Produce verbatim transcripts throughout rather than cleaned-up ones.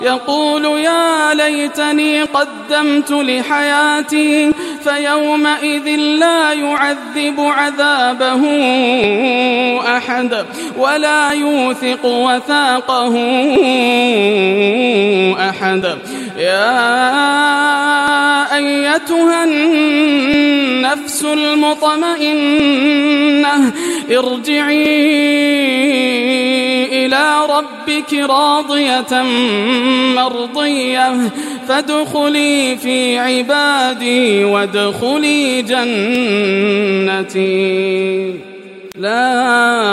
يقول يا ليتني قدمت لحياتي فيومئذ لا يعذب عذابه أحد ولا يوثق وثاقه أحد. يا أيتها النفس المطمئنة ارجعي إلى ربك راضية مرضية فادخلي في عبادي وادخلي جنتي. لا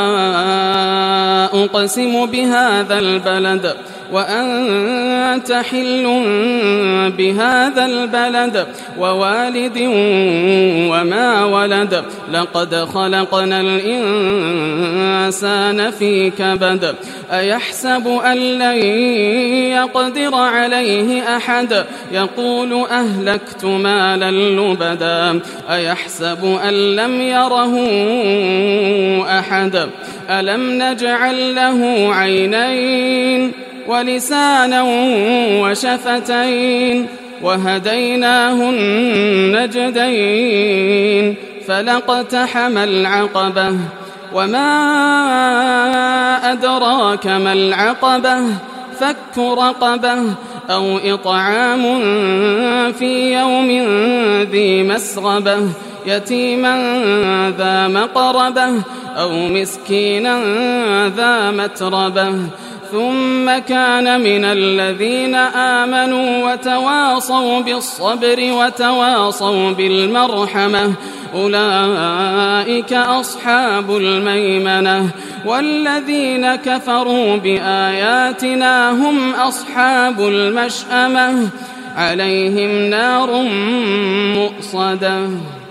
أقسم بهذا البلد وأنت حل بهذا البلد ووالد وما ولد لقد خلقنا الإنسان في كبد. أيحسب أن لن يقدر عليه أحد يقول أهلكت مالا لبدا أيحسب أن لم يره أحد ألم نجعل له عينين ولسانا وشفتين وهديناه النجدين فلاقتحم العقبة وما أدراك ما العقبة فك رقبة أو إطعام في يوم ذي مسغبة يتيما ذا مقربة أو مسكينا ذا متربة ثم كان من الذين آمنوا وتواصوا بالصبر وتواصوا بالمرحمة أولئك أصحاب الميمنة والذين كفروا بآياتنا هم أصحاب المشأمة عليهم نار مؤصدة.